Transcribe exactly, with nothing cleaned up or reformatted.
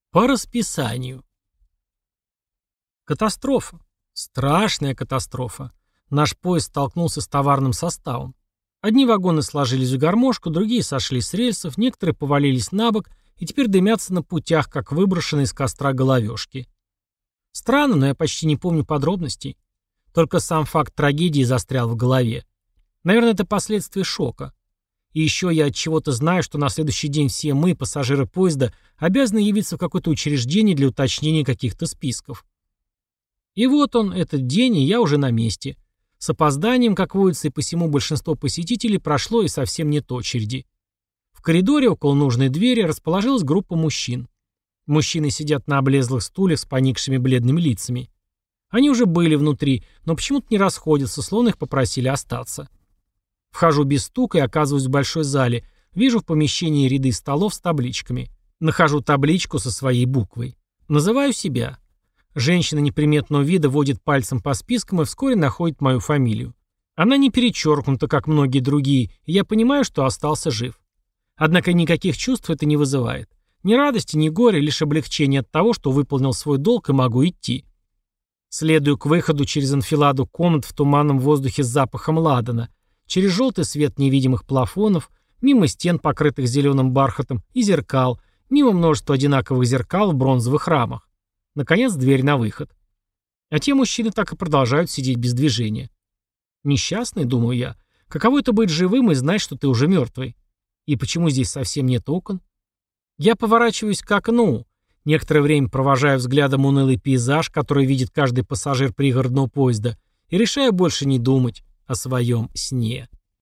По расписанию. Катастрофа. Страшная катастрофа. Наш поезд столкнулся с товарным составом. Одни вагоны сложились в гармошку, другие сошли с рельсов, некоторые повалились на бок и теперь дымятся на путях, как выброшенные из костра головешки. Странно, но я почти не помню подробностей. Только сам факт трагедии застрял в голове. Наверное, это последствия шока. И еще я от чего-то знаю, что на следующий день все мы, пассажиры поезда, обязаны явиться в какое-то учреждение для уточнения каких-то списков. И вот он, этот день, и я уже на месте. С опозданием, как водится, и посему большинство посетителей прошло и совсем нет очереди. В коридоре около нужной двери расположилась группа мужчин. Мужчины сидят на облезлых стульях с поникшими бледными лицами. Они уже были внутри, но почему-то не расходятся, словно их попросили остаться. Вхожу без стука и оказываюсь в большой зале. Вижу в помещении ряды столов с табличками. Нахожу табличку со своей буквой. Называю себя. Женщина неприметного вида водит пальцем по спискам и вскоре находит мою фамилию. Она не перечеркнута, как многие другие, и я понимаю, что остался жив. Однако никаких чувств это не вызывает. Ни радости, ни горя, лишь облегчение от того, что выполнил свой долг и могу идти. Следую к выходу через анфиладу комнат в туманном воздухе с запахом ладана, через желтый свет невидимых плафонов, мимо стен, покрытых зеленым бархатом, и зеркал, мимо множества одинаковых зеркал в бронзовых рамах. Наконец, дверь на выход. А те мужчины так и продолжают сидеть без движения. Несчастный, думаю я. Каково это быть живым и знать, что ты уже мертвый? И почему здесь совсем нет окон? Я поворачиваюсь к окну. Некоторое время провожаю взглядом унылый пейзаж, который видит каждый пассажир пригородного поезда, и решаю больше не думать о своем сне.